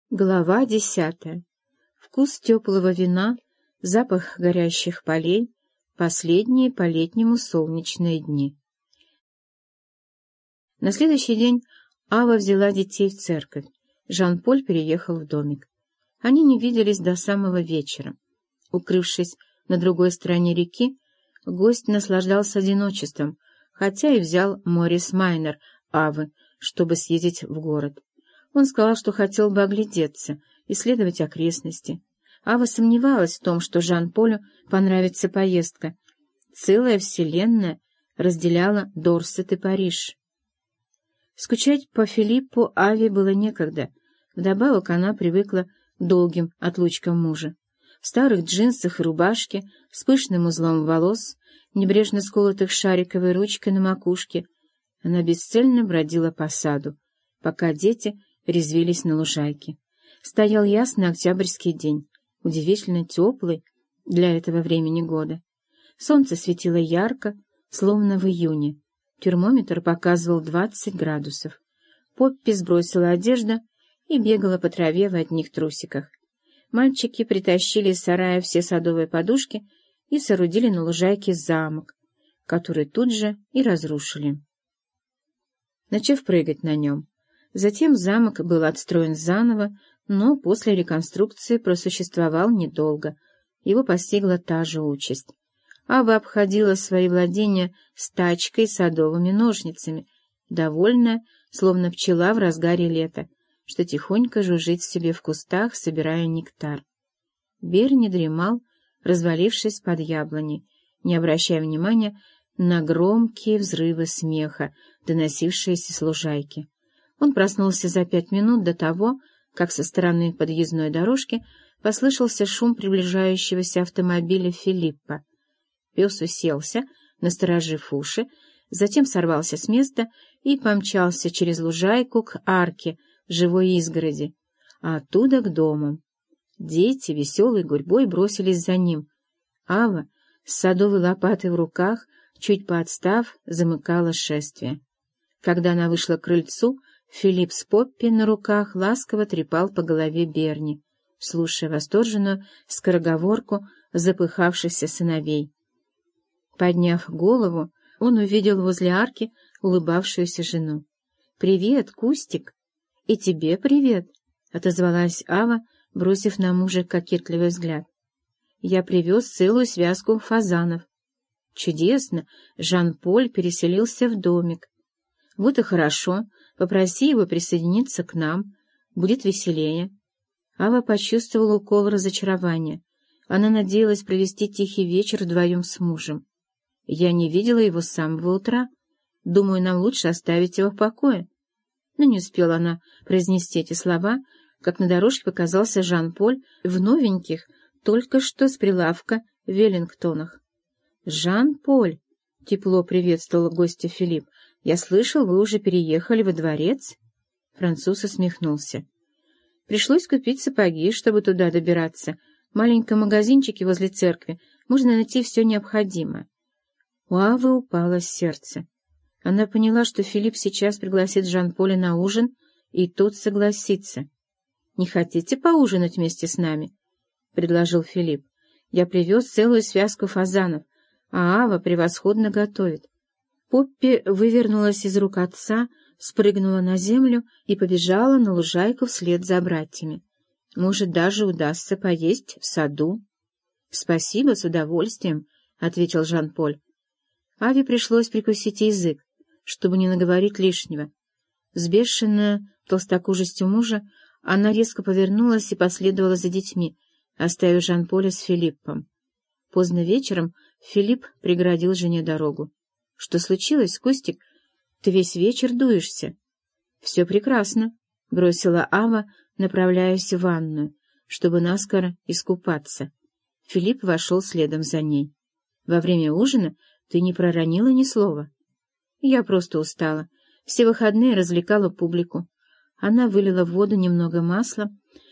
Глава 10. Вкус теплого вина, запах горящих полей, последние по-летнему солнечные дни. На следующий день Ава взяла детей в церковь. Жан-Поль переехал в домик. Они не виделись до самого вечера. Укрывшись на другой стороне реки, гость наслаждался одиночеством, хотя и взял Морис Майнер Авы, чтобы съездить в город. Он сказал, что хотел бы оглядеться, исследовать окрестности. Ава сомневалась в том, что Жан-Полю понравится поездка. Целая вселенная разделяла Дорсет и Париж. Скучать по Филиппу Аве было некогда. Вдобавок она привыкла к долгим отлучкам мужа. В старых джинсах и рубашке, с пышным узлом волос, небрежно сколотых шариковой ручкой на макушке, она бесцельно бродила по саду, пока дети резвились на лужайке. Стоял ясный октябрьский день, удивительно теплый для этого времени года. Солнце светило ярко, словно в июне. Термометр показывал 20 градусов. Поппи сбросила одежду и бегала по траве в одних трусиках. Мальчики притащили из сарая все садовые подушки и соорудили на лужайке замок, который тут же и разрушили, начав прыгать на нем. Затем замок был отстроен заново, но после реконструкции просуществовал недолго. Его постигла та же участь. Ава обходила свои владения с тачкой и садовыми ножницами, довольная, словно пчела в разгаре лета, что тихонько жужжит себе в кустах, собирая нектар. Берни дремал, развалившись под яблоней, не обращая внимания на громкие взрывы смеха, доносившиеся с лужайки. Он проснулся за 5 минут до того, как со стороны подъездной дорожки послышался шум приближающегося автомобиля Филиппа. Пес уселся, насторожив уши, затем сорвался с места и помчался через лужайку к арке живой изгороди, а оттуда к дому. Дети веселой гурьбой бросились за ним. Ава с садовой лопатой в руках, чуть поотстав, замыкала шествие. Когда она вышла к крыльцу, Филипп с Поппи на руках ласково трепал по голове Берни, слушая восторженную скороговорку запыхавшихся сыновей. Подняв голову, он увидел возле арки улыбавшуюся жену. «Привет, Кустик!» «И тебе привет!» — отозвалась Ава, бросив на мужа кокетливый взгляд. «Я привез целую связку фазанов». «Чудесно! Жан-Поль переселился в домик». «Вот и хорошо. Попроси его присоединиться к нам. Будет веселее». Ава почувствовала укол разочарования. Она надеялась провести тихий вечер вдвоем с мужем. «Я не видела его с самого утра. Думаю, нам лучше оставить его в покое». Но не успела она произнести эти слова, как на дорожке показался Жан-Поль в новеньких, только что с прилавка Веллингтонах. «Жан-Поль!» — тепло приветствовал гостя Филипп. «Я слышал, вы уже переехали во дворец?» Француз усмехнулся. «Пришлось купить сапоги, чтобы туда добираться. В маленьком магазинчике возле церкви можно найти все необходимое». У Авы упало сердце. Она поняла, что Филипп сейчас пригласит Жан-Поля на ужин, и тот согласится. «Не хотите поужинать вместе с нами?» — предложил Филипп. «Я привез целую связку фазанов, а Ава превосходно готовит». Поппи вывернулась из рук отца, спрыгнула на землю и побежала на лужайку вслед за братьями. «Может, даже удастся поесть в саду?» «Спасибо, с удовольствием», — ответил Жан-Поль. Аве пришлось прикусить язык, чтобы не наговорить лишнего. Взбешенная толстокожестью мужа, она резко повернулась и последовала за детьми, оставив Жан-Поля с Филиппом. Поздно вечером Филипп преградил жене дорогу. «Что случилось, Костик? Ты весь вечер дуешься». «Все прекрасно», — бросила Ава, направляясь в ванную, чтобы наскоро искупаться. Филипп вошел следом за ней. «Во время ужина ты не проронила ни слова». «Я просто устала. Все выходные развлекала публику». Она вылила в воду немного масла,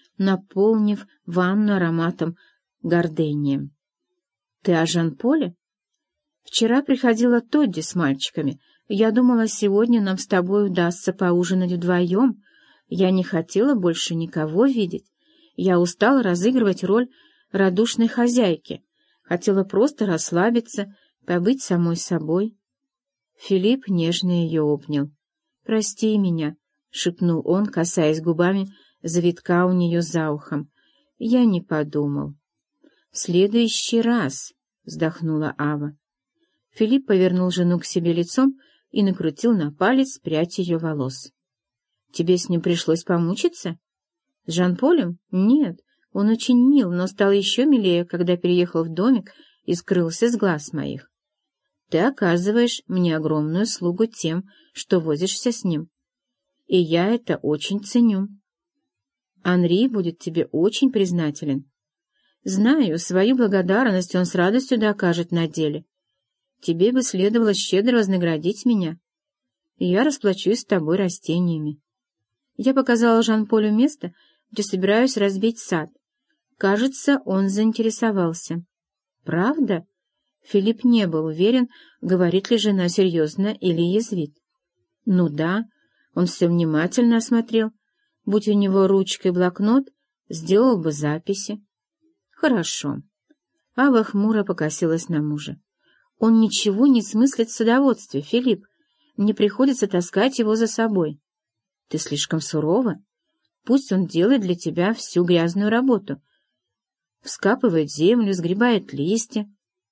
наполнив ванну ароматом гардения. «Ты о Жан-Поле?» «Вчера приходила Тодди с мальчиками. Я думала, сегодня нам с тобой удастся поужинать вдвоем, Я не хотела больше никого видеть. Я устала разыгрывать роль радушной хозяйки. Хотела просто расслабиться, побыть самой собой. Филипп нежно ее обнял. «Прости меня», — шепнул он, касаясь губами завитка у нее за ухом. «Я не подумал». «В следующий раз», — вздохнула Ава. Филипп повернул жену к себе лицом и накрутил на палец прядь ее волос. «Тебе с ним пришлось помучиться?» «С Жан-Полем? Нет, он очень мил, но стал еще милее, когда переехал в домик и скрылся с глаз моих. Ты оказываешь мне огромную услугу тем, что возишься с ним, и я это очень ценю. Анри будет тебе очень признателен. Знаю, свою благодарность он с радостью докажет на деле. Тебе бы следовало щедро вознаградить меня, и я расплачусь с тобой растениями. Я показала Жан-Полю место, где собираюсь разбить сад. Кажется, он заинтересовался. Правда?» Филипп не был уверен, говорит ли жена серьезно или язвит. «Ну да, он все внимательно осмотрел. Будь у него ручка и блокнот, сделал бы записи». «Хорошо». Ава хмуро покосилась на мужа. «Он ничего не смыслит в садоводстве, Филипп. Мне приходится таскать его за собой». «Ты слишком сурова. Пусть он делает для тебя всю грязную работу. Вскапывает землю, сгребает листья».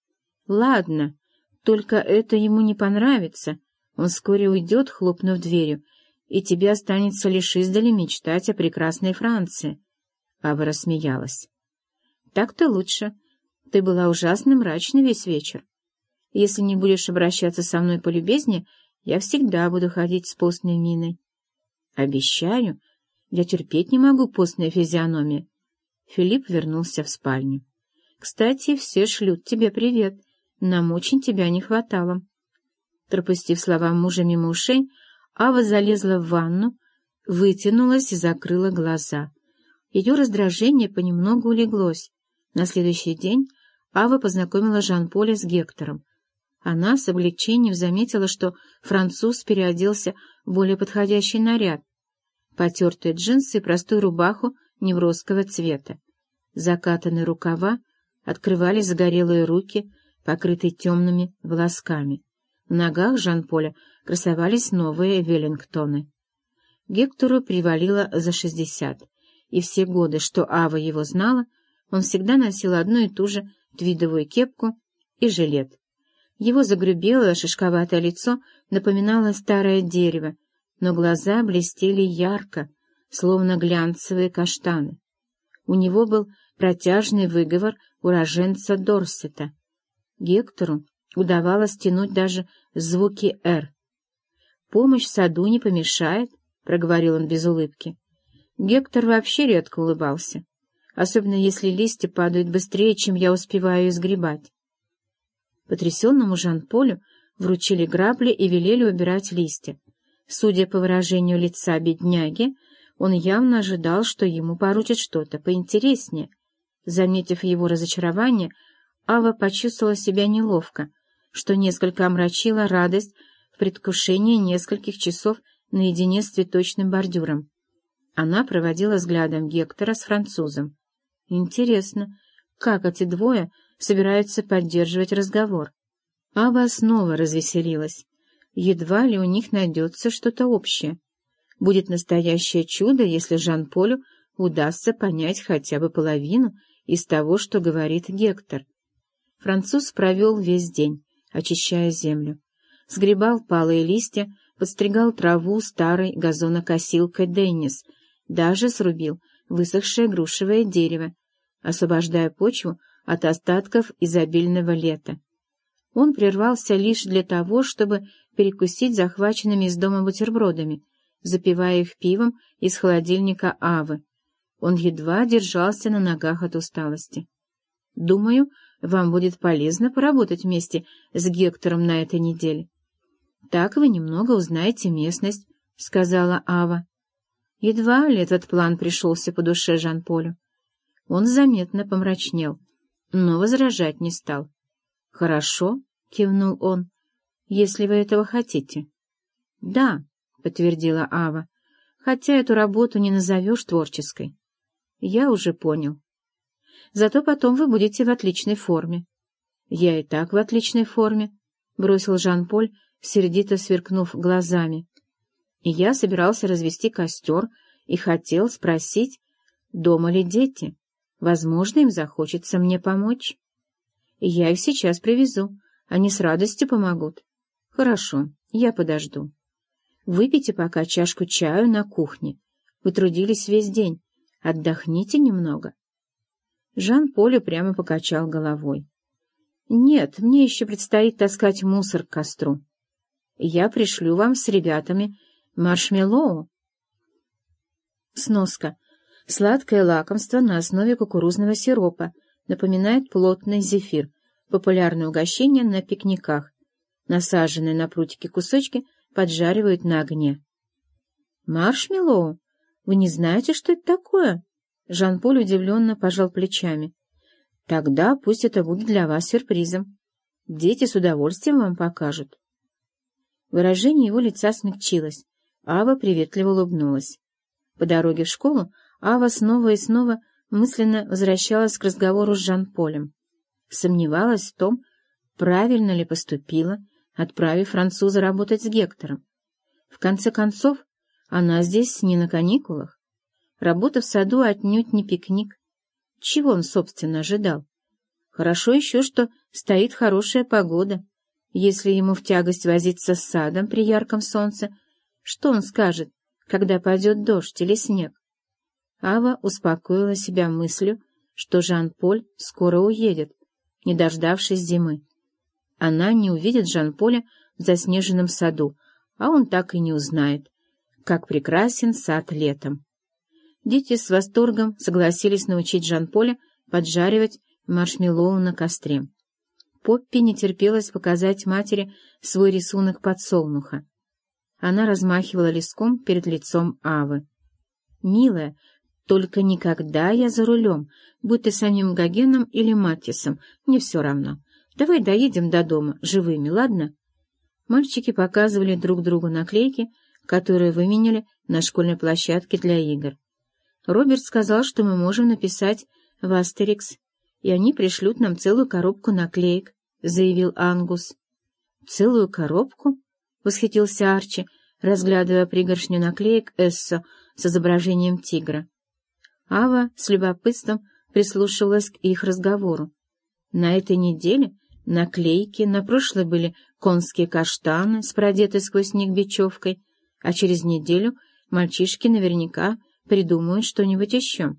«Ладно, только это ему не понравится. Он вскоре уйдет, хлопнув дверью, и тебе останется лишь издали мечтать о прекрасной Франции». Ава рассмеялась. «Так-то лучше. Ты была ужасно мрачна весь вечер. Если не будешь обращаться со мной полюбезнее, я всегда буду ходить с постной миной». «Обещаю, я терпеть не могу постные физиономии». Филипп вернулся в спальню. «Кстати, все шлют тебе привет. Нам очень тебя не хватало». Пропустив слова мужа мимо ушей, Ава залезла в ванну, вытянулась и закрыла глаза. Ее раздражение понемногу улеглось. На следующий день Ава познакомила Жан-Поля с Гектором. Она с облегчением заметила, что француз переоделся в более подходящий наряд. Потертые джинсы и простую рубаху невротского цвета. Закатанные рукава открывали загорелые руки, покрытые темными волосками. В ногах Жан-Поля красовались новые веллингтоны. Гектору привалило за 60, и все годы, что Ава его знала, он всегда носил одну и ту же твидовую кепку и жилет. Его загрубелое шишковатое лицо напоминало старое дерево, но глаза блестели ярко, словно глянцевые каштаны. У него был протяжный выговор уроженца Дорсета. Гектору удавалось тянуть даже звуки «р». «Помощь в саду не помешает», — проговорил он без улыбки. Гектор вообще редко улыбался, особенно если листья падают быстрее, чем я успеваю изгребать. Потрясенному Жан-Полю вручили грабли и велели убирать листья. Судя по выражению лица бедняги, он явно ожидал, что ему поручат что-то поинтереснее. Заметив его разочарование, Ава почувствовала себя неловко, что несколько омрачило радость в предвкушении нескольких часов наедине с цветочным бордюром. Она проводила взглядом Гектора с французом. Интересно, как эти двое собираются поддерживать разговор? Ава снова развеселилась. Едва ли у них найдется что-то общее. Будет настоящее чудо, если Жан-Полю удастся понять хотя бы половину из того, что говорит Гектор. Француз провел весь день, очищая землю. Сгребал палые листья, подстригал траву старой газонокосилкой Деннис, даже срубил высохшее грушевое дерево, освобождая почву от остатков изобильного лета. Он прервался лишь для того, чтобы перекусить захваченными из дома бутербродами, запивая их пивом из холодильника Авы. Он едва держался на ногах от усталости. «Думаю, вам будет полезно поработать вместе с Гектором на этой неделе. Так вы немного узнаете местность», — сказала Ава. Едва ли этот план пришелся по душе Жан-Полю. Он заметно помрачнел, но возражать не стал. «Хорошо», — кивнул он, — «если вы этого хотите». «Да», — подтвердила Ава, хотя эту работу не назовешь творческой. Я уже понял. Зато потом вы будете в отличной форме. Я и так в отличной форме, — бросил Жан-Поль, сердито сверкнув глазами. И я собирался развести костер и хотел спросить, дома ли дети. Возможно, им захочется мне помочь. Я их сейчас привезу, они с радостью помогут. Хорошо, я подожду. Выпейте пока чашку чаю на кухне. Вы трудились весь день. Отдохните немного. Жан-Поль упрямо покачал головой. Нет, мне еще предстоит таскать мусор к костру. Я пришлю вам с ребятами маршмеллоу. Сноска. Сладкое лакомство на основе кукурузного сиропа, напоминает плотный зефир, популярное угощение на пикниках. Насаженные на прутики кусочки поджаривают на огне. Маршмеллоу? Вы не знаете, что это такое? Жан-Поль удивленно пожал плечами. Тогда пусть это будет для вас сюрпризом. Дети с удовольствием вам покажут. Выражение его лица смягчилось. Ава приветливо улыбнулась. По дороге в школу Ава снова и снова мысленно возвращалась к разговору с Жан-Полем. Сомневалась в том, правильно ли поступила, отправив француза работать с Гектором. В конце концов, она здесь не на каникулах. Работа в саду отнюдь не пикник. Чего он, собственно, ожидал? Хорошо еще, что стоит хорошая погода. Если ему в тягость возиться с садом при ярком солнце, что он скажет, когда пойдет дождь или снег? Ава успокоила себя мыслью, что Жан-Поль скоро уедет, не дождавшись зимы. Она не увидит Жан-Поля в заснеженном саду, а он так и не узнает, как прекрасен сад летом. Дети с восторгом согласились научить Жан-Поля поджаривать маршмеллоу на костре. Поппи не терпелось показать матери свой рисунок подсолнуха. Она размахивала листком перед лицом Авы. «Милая, только никогда я за рулем, будь ты самим Гогеном или Маттисом, мне все равно. Давай доедем до дома живыми, ладно?» Мальчики показывали друг другу наклейки, которые выменяли на школьной площадке для игр. Роберт сказал, что мы можем написать в Астерикс, и они пришлют нам целую коробку наклеек, — заявил Ангус. «Целую коробку?» — восхитился Арчи, разглядывая пригоршню наклеек Эссо с изображением тигра. Ава с любопытством прислушивалась к их разговору. На этой неделе наклейки, на прошлой были конские каштаны с продетой сквозь них бечевкой, а через неделю мальчишки наверняка придумают что-нибудь еще.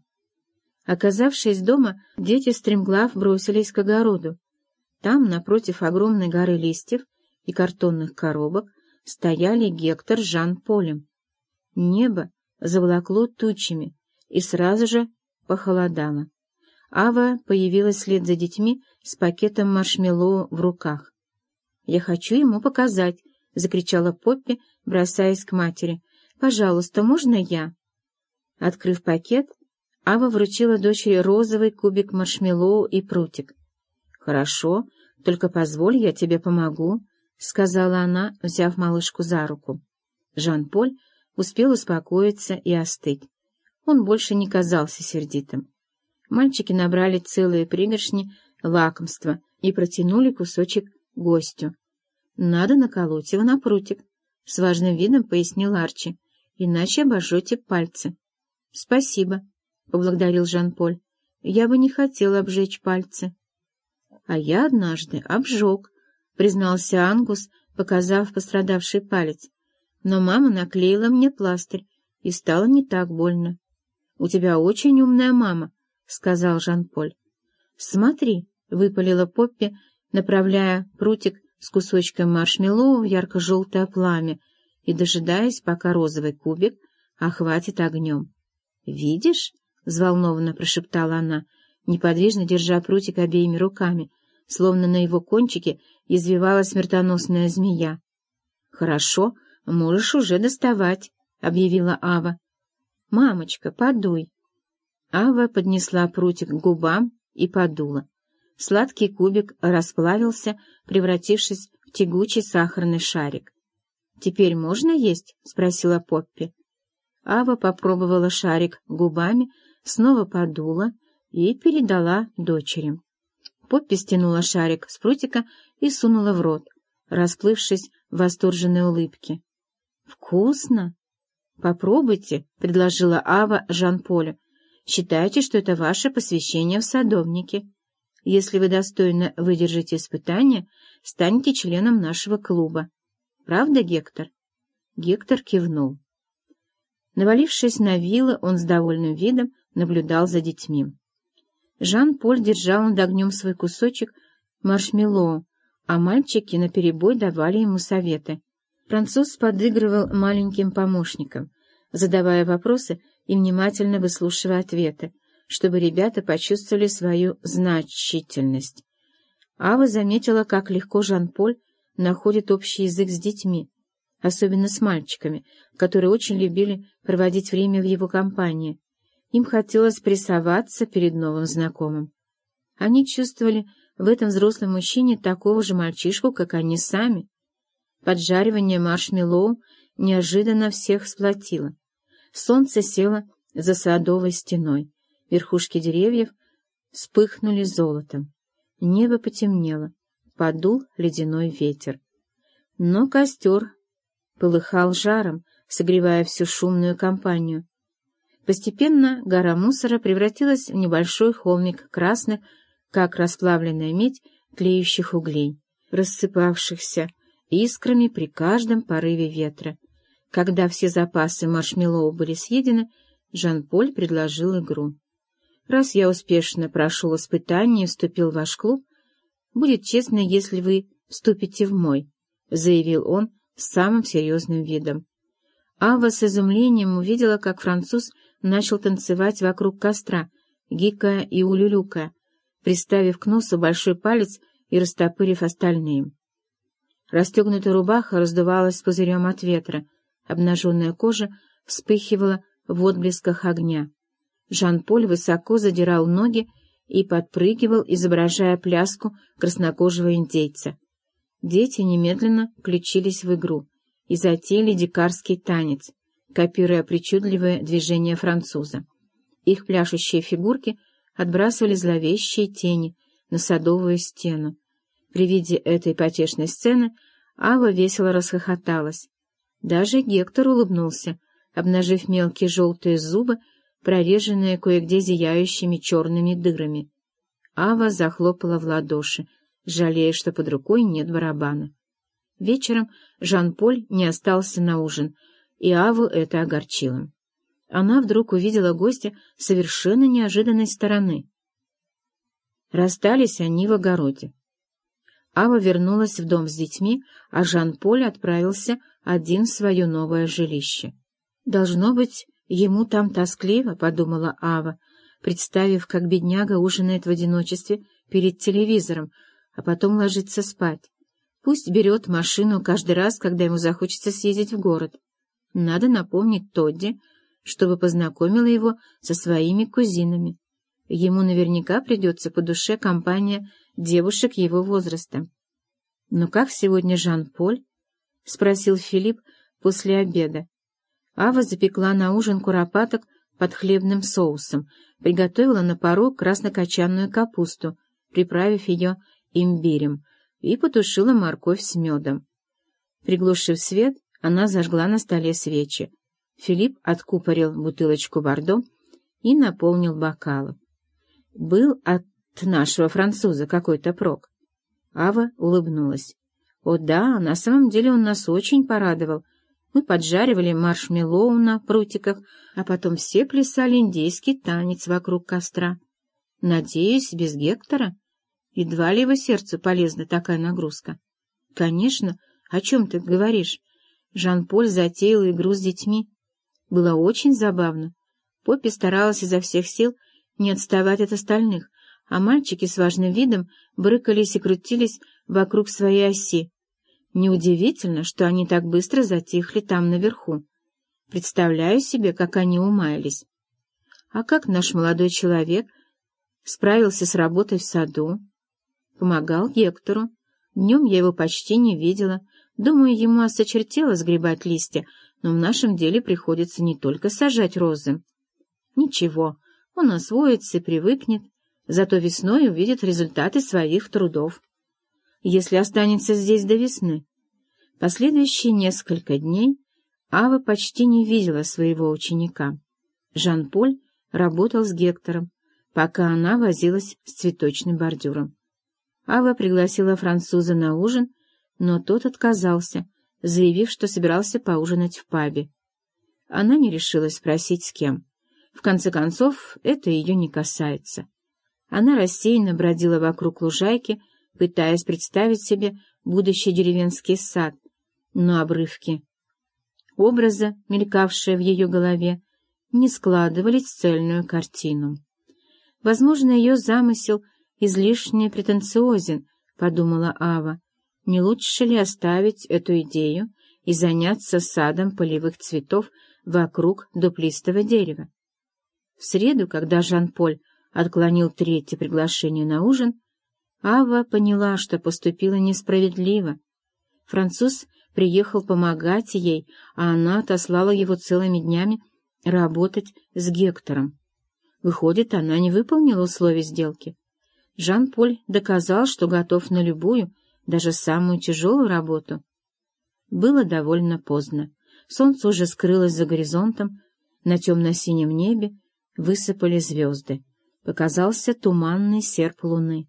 Оказавшись дома, дети стремглав бросились к огороду. Там, напротив огромной горы листьев и картонных коробок, стояли Гектор с Жан-Полем. Небо заволокло тучами, и сразу же похолодало. Ава появилась вслед за детьми с пакетом маршмеллоу в руках. «Я хочу ему показать!» — закричала Поппи, бросаясь к матери. «Пожалуйста, можно я?» Открыв пакет, Ава вручила дочери розовый кубик маршмеллоу и прутик. «Хорошо, только позволь, я тебе помогу», — сказала она, взяв малышку за руку. Жан-Поль успел успокоиться и остыть. Он больше не казался сердитым. Мальчики набрали целые пригоршни лакомства и протянули кусочек гостю. «Надо наколоть его на прутик», — с важным видом пояснил Арчи, — «иначе обожжете пальцы». «Спасибо», — поблагодарил Жан-Поль. «Я бы не хотел обжечь пальцы». «А я однажды обжег», — признался Ангус, показав пострадавший палец. «Но мама наклеила мне пластырь, и стало не так больно». «У тебя очень умная мама», — сказал Жан-Поль. «Смотри», — выпалила Поппи, направляя прутик с кусочком маршмеллоу в ярко-желтое пламя и дожидаясь, пока розовый кубик охватит огнем. «Видишь?» — взволнованно прошептала она, неподвижно держа прутик обеими руками, словно на его кончике извивалась смертоносная змея. «Хорошо, можешь уже доставать», — объявила Ава. «Мамочка, подуй». Ава поднесла прутик к губам и подула. Сладкий кубик расплавился, превратившись в тягучий сахарный шарик. «Теперь можно есть?» — спросила Поппи. Ава попробовала шарик губами, снова подула и передала дочери. Поппи стянула шарик с прутика и сунула в рот, расплывшись в восторженной улыбке. «Вкусно! Попробуйте», — предложила Ава Жан-Полю. «Считайте, что это ваше посвящение в садовники. Если вы достойно выдержите испытание, станете членом нашего клуба. Правда, Гектор?» Гектор кивнул. Навалившись на вилы, он с довольным видом наблюдал за детьми. Жан-Поль держал над огнем свой кусочек маршмеллоу, а мальчики наперебой давали ему советы. Француз подыгрывал маленьким помощникам, задавая вопросы и внимательно выслушивая ответы, чтобы ребята почувствовали свою значительность. Ава заметила, как легко Жан-Поль находит общий язык с детьми, особенно с мальчиками, которые очень любили проводить время в его компании. Им хотелось прессоваться перед новым знакомым. Они чувствовали в этом взрослом мужчине такого же мальчишку, как они сами. Поджаривание маршмеллоу неожиданно всех сплотило. Солнце село за садовой стеной. Верхушки деревьев вспыхнули золотом. Небо потемнело. Подул ледяной ветер. Но костер полыхал жаром, согревая всю шумную компанию. Постепенно гора мусора превратилась в небольшой холмик красных, как расплавленная медь, тлеющих углей, рассыпавшихся искрами при каждом порыве ветра. Когда все запасы маршмеллоу были съедены, Жан-Поль предложил игру. «Раз я успешно прошел испытание и вступил в ваш клуб, будет честно, если вы вступите в мой», — заявил он с самым серьезным видом. Ава с изумлением увидела, как француз начал танцевать вокруг костра, гикая и улюлюкая, приставив к носу большой палец и растопырив остальные. Расстегнутая рубаха раздувалась пузырем от ветра, обнаженная кожа вспыхивала в отблесках огня. Жан-Поль высоко задирал ноги и подпрыгивал, изображая пляску краснокожего индейца. Дети немедленно включились в игру и затеяли дикарский танец, копируя причудливые движения француза. Их пляшущие фигурки отбрасывали зловещие тени на садовую стену. При виде этой потешной сцены Ава весело расхохоталась. Даже Гектор улыбнулся, обнажив мелкие желтые зубы, прореженные кое-где зияющими черными дырами. Ава захлопала в ладоши, жалея, что под рукой нет барабана. Вечером Жан-Поль не остался на ужин, и Аву это огорчило. Она вдруг увидела гостя совершенно неожиданной стороны. Расстались они в огороде. Ава вернулась в дом с детьми, а Жан-Поль отправился один в свое новое жилище. «Должно быть, ему там тоскливо», — подумала Ава, представив, как бедняга ужинает в одиночестве перед телевизором, а потом ложится спать. Пусть берет машину каждый раз, когда ему захочется съездить в город. Надо напомнить Тодди, чтобы познакомила его со своими кузинами. Ему наверняка придется по душе компания девушек его возраста. «Ну как сегодня Жан-Поль?» — спросил Филипп после обеда. Ава запекла на ужин куропаток под хлебным соусом, приготовила на пару краснокочанную капусту, приправив ее имбирем, и потушила морковь с медом. Приглушив свет, она зажгла на столе свечи. Филипп откупорил бутылочку бордо и наполнил бокалы. «Был от нашего француза какой-то прок?» Ава улыбнулась. «О да, на самом деле он нас очень порадовал. Мы поджаривали маршмеллоу на прутиках, а потом все плясали индейский танец вокруг костра. Надеюсь, без Гектора? Едва ли его сердцу полезна такая нагрузка?» «Конечно. О чем ты говоришь?» Жан-Поль затеял игру с детьми. Было очень забавно. Поппи старалась изо всех сил не отставать от остальных, а мальчики с важным видом брыкались и крутились вокруг своей оси. Неудивительно, что они так быстро затихли там наверху. Представляю себе, как они умаялись. А как наш молодой человек справился с работой в саду? Помогал Гектору. Днем я его почти не видела. Думаю, ему осточертело сгребать листья, но в нашем деле приходится не только сажать розы. Ничего, он освоится и привыкнет, зато весной увидит результаты своих трудов. Если останется здесь до весны. Последующие несколько дней Ава почти не видела своего ученика. Жан-Поль работал с Гектором, пока она возилась с цветочным бордюром. Ава пригласила француза на ужин, но тот отказался, заявив, что собирался поужинать в пабе. Она не решилась спросить, с кем. В конце концов, это ее не касается. Она рассеянно бродила вокруг лужайки, пытаясь представить себе будущий деревенский сад, но обрывки образа, мелькавшие в ее голове, не складывались в цельную картину. Возможно, ее замысел излишне претенциозен, подумала Ава. Не лучше ли оставить эту идею и заняться садом полевых цветов вокруг дуплистого дерева? В среду, когда Жан-Поль отклонил третье приглашение на ужин, Ава поняла, что поступила несправедливо. Француз приехал помогать ей, а она отослала его целыми днями работать с Гектором. Выходит, она не выполнила условий сделки. Жан-Поль доказал, что готов на любую, даже самую тяжелую работу. Было довольно поздно. Солнце уже скрылось за горизонтом, на темно-синем небе высыпали звезды. Показался туманный серп луны.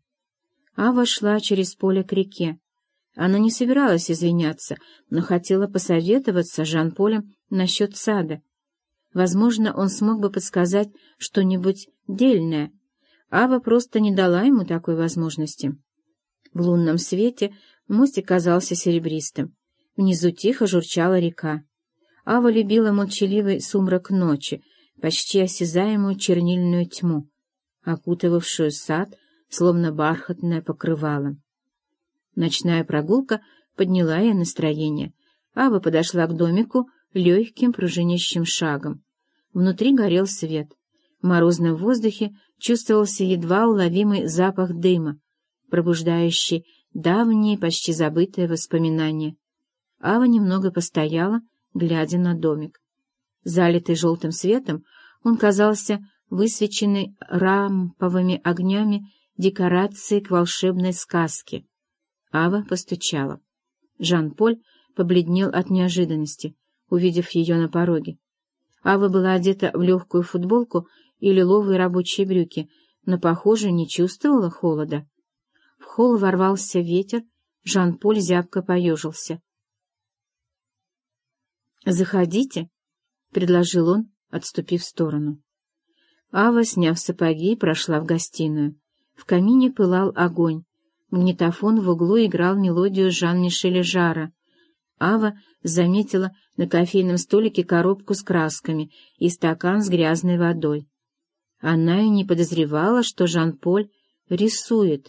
Ава шла через поле к реке. Она не собиралась извиняться, но хотела посоветоваться с Жан-Полем насчет сада. Возможно, он смог бы подсказать что-нибудь дельное. Ава просто не дала ему такой возможности. В лунном свете мостик казался серебристым. Внизу тихо журчала река. Ава любила молчаливый сумрак ночи, почти осязаемую чернильную тьму, окутывавшую сад, словно бархатное покрывало. Ночная прогулка подняла ей настроение. Ава подошла к домику легким пружинящим шагом. Внутри горел свет. В морозном воздухе чувствовался едва уловимый запах дыма, пробуждающий давние, почти забытые воспоминания. Ава немного постояла, глядя на домик. Залитый желтым светом, он казался высвеченной рамповыми огнями декорацией к волшебной сказке. Ава постучала. Жан-Поль побледнел от неожиданности, увидев ее на пороге. Ава была одета в легкую футболку и лиловые рабочие брюки, но, похоже, не чувствовала холода. В холл ворвался ветер, Жан-Поль зябко поежился. «Заходите», — предложил он, отступив в сторону. Ава, сняв сапоги, прошла в гостиную. В камине пылал огонь. Магнитофон в углу играл мелодию Жан-Мишеля Жарра. Ава заметила на кофейном столике коробку с красками и стакан с грязной водой. Она и не подозревала, что Жан-Поль рисует.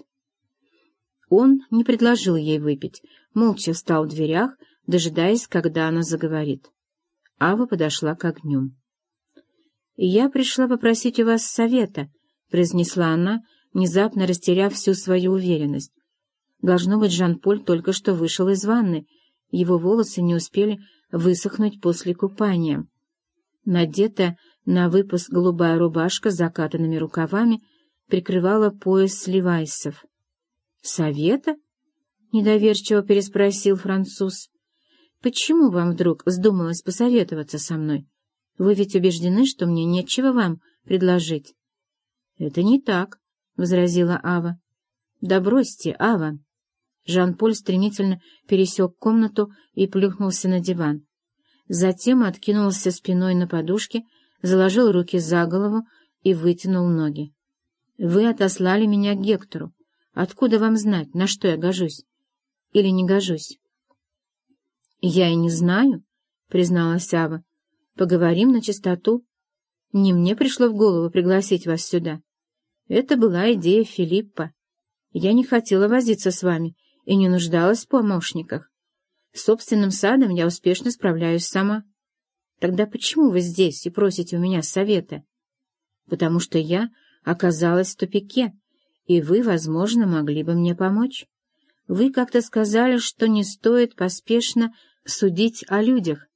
Он не предложил ей выпить, молча встал в дверях, дожидаясь, когда она заговорит. Ава подошла к огню. «Я пришла попросить у вас совета», — произнесла она, внезапно растеряв всю свою уверенность. Должно быть, Жан-Поль только что вышел из ванны, его волосы не успели высохнуть после купания. Надетая на выпуск голубая рубашка с закатанными рукавами прикрывала пояс левайсов. «Совета?» — недоверчиво переспросил француз. «Почему вам вдруг вздумалось посоветоваться со мной? Вы ведь убеждены, что мне нечего вам предложить». «Это не так», — возразила Ава. «Да бросьте, Ава». Жан-Поль стремительно пересек комнату и плюхнулся на диван. Затем откинулся спиной на подушке, заложил руки за голову и вытянул ноги. «Вы отослали меня к Гектору. Откуда вам знать, на что я гожусь? Или не гожусь?» «Я и не знаю», — призналась Ава. «Поговорим на чистоту. Не мне пришло в голову пригласить вас сюда. Это была идея Филиппа. Я не хотела возиться с вами и не нуждалась в помощниках. С собственным садом я успешно справляюсь сама. Тогда почему вы здесь и просите у меня совета? Потому что я оказалась в тупике, и вы, возможно, могли бы мне помочь. Вы как-то сказали, что не стоит поспешно судить о людях.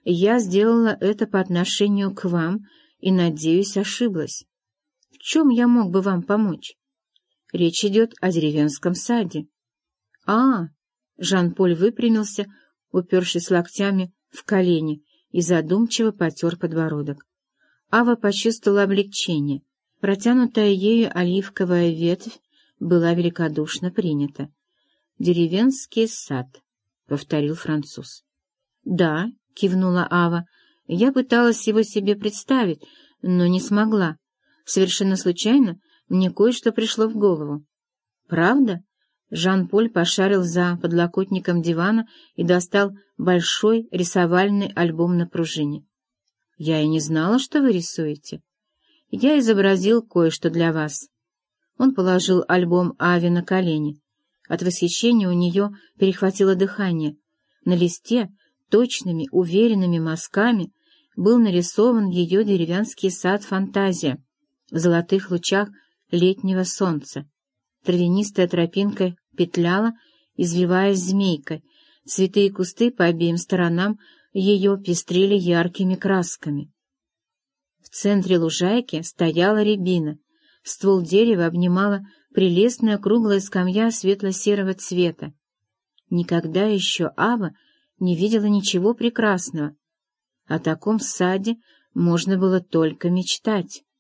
Я сделала это по отношению к вам и, надеюсь, ошиблась. В чем я мог бы вам помочь? Речь идет о деревенском саде. Жан-Поль выпрямился, упершись локтями в колени, и задумчиво потер подбородок. Ава почувствовала облегчение. Протянутая ею оливковая ветвь была великодушно принята. «Деревенский сад», — повторил француз. «Да», — кивнула Ава, — «я пыталась его себе представить, но не смогла. Совершенно случайно мне кое-что пришло в голову». «Правда?» Жан-Поль пошарил за подлокотником дивана и достал большой рисовальный альбом на пружине. «Я и не знала, что вы рисуете. Я изобразил кое-что для вас». Он положил альбом Аве на колени. От восхищения у нее перехватило дыхание. На листе точными, уверенными мазками был нарисован ее деревенский сад-фантазия в золотых лучах летнего солнца. Травянистая тропинка петляла, извиваясь змейкой. Цветы и кусты по обеим сторонам ее пестрили яркими красками. В центре лужайки стояла рябина. Ствол дерева обнимала прелестная круглая скамья светло-серого цвета. Никогда еще Ава не видела ничего прекрасного. О таком саде можно было только мечтать.